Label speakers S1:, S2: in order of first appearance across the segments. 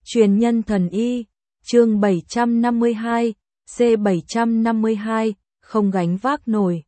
S1: Truyền nhân thần y, chương 752, C752, không gánh vác nổi.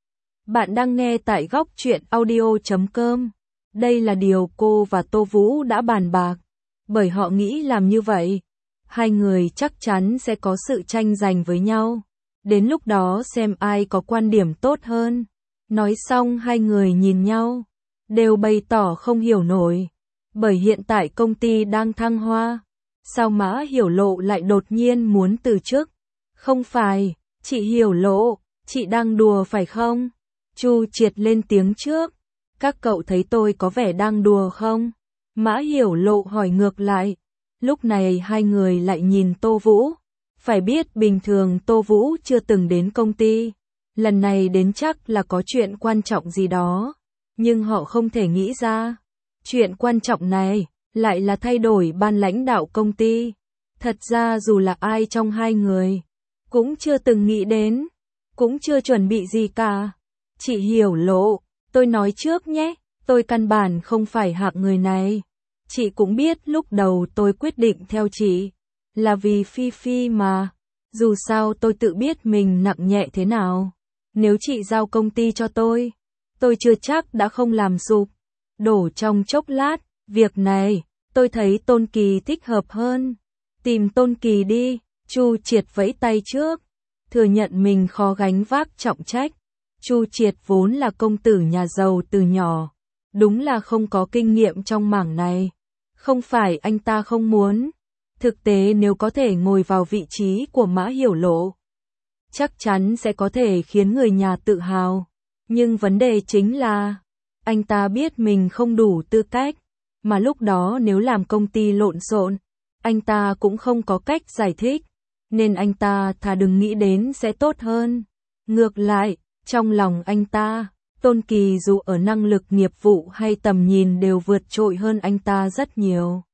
S1: Bạn đang nghe tại góc truyện audio.com. Đây là điều cô và Tô Vũ đã bàn bạc. Bởi họ nghĩ làm như vậy, hai người chắc chắn sẽ có sự tranh giành với nhau. Đến lúc đó xem ai có quan điểm tốt hơn. Nói xong hai người nhìn nhau, đều bày tỏ không hiểu nổi. Bởi hiện tại công ty đang thăng hoa. Sao Mã Hiểu Lộ lại đột nhiên muốn từ chức? Không phải, chị Hiểu Lộ, chị đang đùa phải không? Chu Triệt lên tiếng trước. Các cậu thấy tôi có vẻ đang đùa không? Mã Hiểu Lộ hỏi ngược lại. Lúc này hai người lại nhìn Tô Vũ. Phải biết bình thường Tô Vũ chưa từng đến công ty. Lần này đến chắc là có chuyện quan trọng gì đó. Nhưng họ không thể nghĩ ra. Chuyện quan trọng này lại là thay đổi ban lãnh đạo công ty. Thật ra dù là ai trong hai người, cũng chưa từng nghĩ đến, cũng chưa chuẩn bị gì cả. Chị Hiểu Lộ, tôi nói trước nhé, tôi căn bản không phải hạng người này. Chị cũng biết lúc đầu tôi quyết định theo chị, là vì Phi Phi mà. Dù sao tôi tự biết mình nặng nhẹ thế nào. Nếu chị giao công ty cho tôi chưa chắc đã không làm sụp, đổ trong chốc lát. Việc này, tôi thấy Tôn Kỳ thích hợp hơn. Tìm Tôn Kỳ đi, Chu Triệt vẫy tay trước, thừa nhận mình khó gánh vác trọng trách. Chu Triệt vốn là công tử nhà giàu từ nhỏ, đúng là không có kinh nghiệm trong mảng này. Không phải anh ta không muốn, thực tế nếu có thể ngồi vào vị trí của Mã Hiểu Lộ, chắc chắn sẽ có thể khiến người nhà tự hào. Nhưng vấn đề chính là, anh ta biết mình không đủ tư cách. Mà lúc đó nếu làm công ty lộn xộn, anh ta cũng không có cách giải thích, nên anh ta thà đừng nghĩ đến sẽ tốt hơn. Ngược lại, trong lòng anh ta, Tôn Kỳ dù ở năng lực nghiệp vụ hay tầm nhìn đều vượt trội hơn anh ta rất nhiều.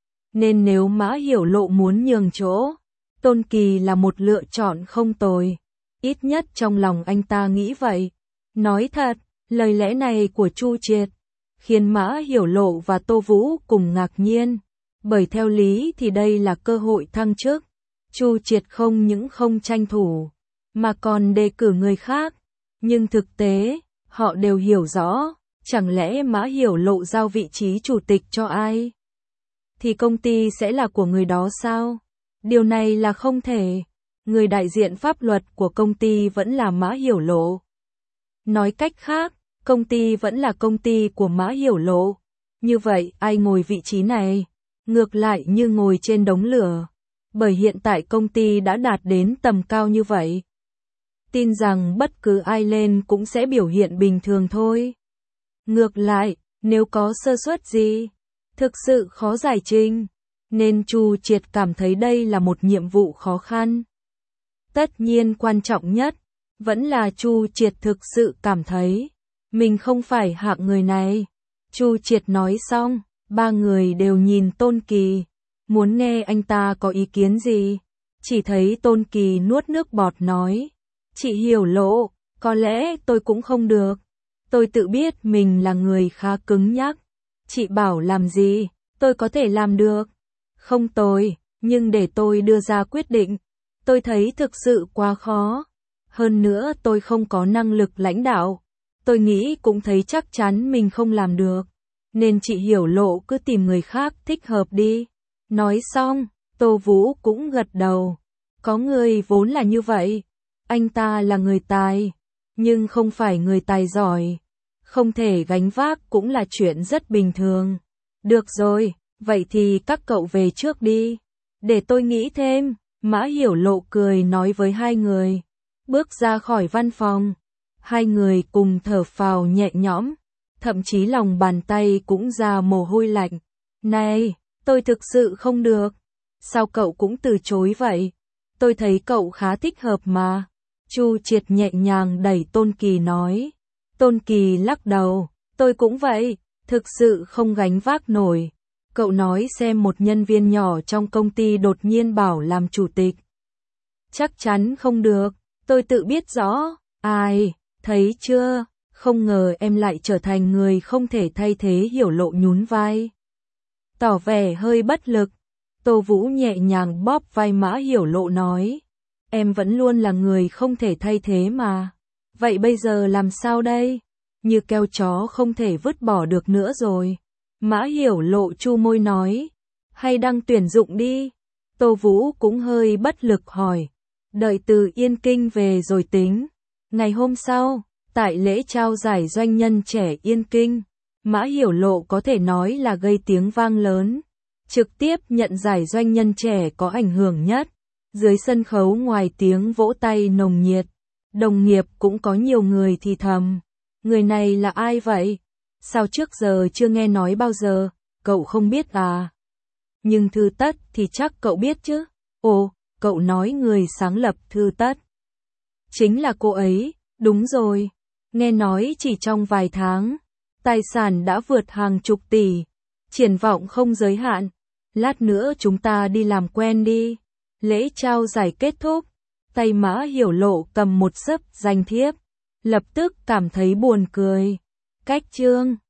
S1: Nên nếu Mã Hiểu Lộ muốn nhường chỗ, Tôn Kỳ là một lựa chọn không tồi. Ít nhất trong lòng anh ta nghĩ vậy. Nói thật, lời lẽ này của Chu Triệt khiến Mã Hiểu Lộ và Tô Vũ cùng ngạc nhiên, bởi theo lý thì đây là cơ hội thăng chức. Chu Triệt không những không tranh thủ, mà còn đề cử người khác. Nhưng thực tế, họ đều hiểu rõ, chẳng lẽ Mã Hiểu Lộ giao vị trí chủ tịch cho ai? Thì công ty sẽ là của người đó sao? Điều này là không thể. Người đại diện pháp luật của công ty vẫn là Mã Hiểu Lộ. Nói cách khác, công ty vẫn là công ty của Mã Hiểu Lộ. Như vậy ai ngồi vị trí này? Ngược lại như ngồi trên đống lửa. Bởi hiện tại công ty đã đạt đến tầm cao như vậy. Tin rằng bất cứ ai lên cũng sẽ biểu hiện bình thường thôi. Ngược lại, nếu có sơ suất gì, thực sự khó giải trình. Nên Chu Triệt cảm thấy đây là một nhiệm vụ khó khăn. Tất nhiên quan trọng nhất, vẫn là Chu Triệt thực sự cảm thấy mình không phải hạng người này. Chu Triệt nói xong, ba người đều nhìn Tôn Kỳ, muốn nghe anh ta có ý kiến gì. Chỉ thấy Tôn Kỳ nuốt nước bọt nói, chị Hiểu Lộ, có lẽ tôi cũng không được. Tôi tự biết mình là người khá cứng nhắc. Chị bảo làm gì, tôi có thể làm được. Không tồi, nhưng để tôi đưa ra quyết định, tôi thấy thực sự quá khó. Hơn nữa tôi không có năng lực lãnh đạo. Tôi nghĩ cũng thấy chắc chắn mình không làm được. Nên chị Hiểu Lộ cứ tìm người khác thích hợp đi. Nói xong, Tô Vũ cũng gật đầu. Có người vốn là như vậy. Anh ta là người tài, nhưng không phải người tài giỏi. Không thể gánh vác cũng là chuyện rất bình thường. Được rồi, vậy thì các cậu về trước đi. Để tôi nghĩ thêm. Mã Hiểu Lộ cười nói với hai người. Bước ra khỏi văn phòng. Hai người cùng thở phào nhẹ nhõm. Thậm chí lòng bàn tay cũng ra mồ hôi lạnh. Này, tôi thực sự không được. Sao cậu cũng từ chối vậy? Tôi thấy cậu khá thích hợp mà. Chu Triệt nhẹ nhàng đẩy Tôn Kỳ nói. Tôn Kỳ lắc đầu. Tôi cũng vậy, thực sự không gánh vác nổi. Cậu nói xem một nhân viên nhỏ trong công ty đột nhiên bảo làm chủ tịch. Chắc chắn không được, tôi tự biết rõ. Ai, thấy chưa, không ngờ em lại trở thành người không thể thay thế. Hiểu Lộ nhún vai, tỏ vẻ hơi bất lực. Tô Vũ nhẹ nhàng bóp vai Mã Hiểu Lộ nói. Em vẫn luôn là người không thể thay thế mà. Vậy bây giờ làm sao đây? Như keo chó không thể vứt bỏ được nữa rồi. Mã Hiểu Lộ chu môi nói. Hay đăng tuyển dụng đi. Tô Vũ cũng hơi bất lực hỏi. Đợi từ Yên Kinh về rồi tính. Ngày hôm sau, tại lễ trao giải doanh nhân trẻ Yên Kinh, Mã Hiểu Lộ có thể nói là gây tiếng vang lớn. Trực tiếp nhận giải doanh nhân trẻ có ảnh hưởng nhất. Dưới sân khấu ngoài tiếng vỗ tay nồng nhiệt, đồng nghiệp cũng có nhiều người thì thầm. Người này là ai vậy? Sao trước giờ chưa nghe nói bao giờ, cậu không biết à? Nhưng Thư Tất thì chắc cậu biết chứ. Ồ, cậu nói người sáng lập Thư Tất. Chính là cô ấy, đúng rồi. Nghe nói chỉ trong vài tháng, tài sản đã vượt hàng chục tỷ. Triển vọng không giới hạn. Lát nữa chúng ta đi làm quen đi. Lễ trao giải kết thúc. Tay Mã Hiểu Lộ cầm một xấp danh thiếp. Lập tức cảm thấy buồn cười. Cách chương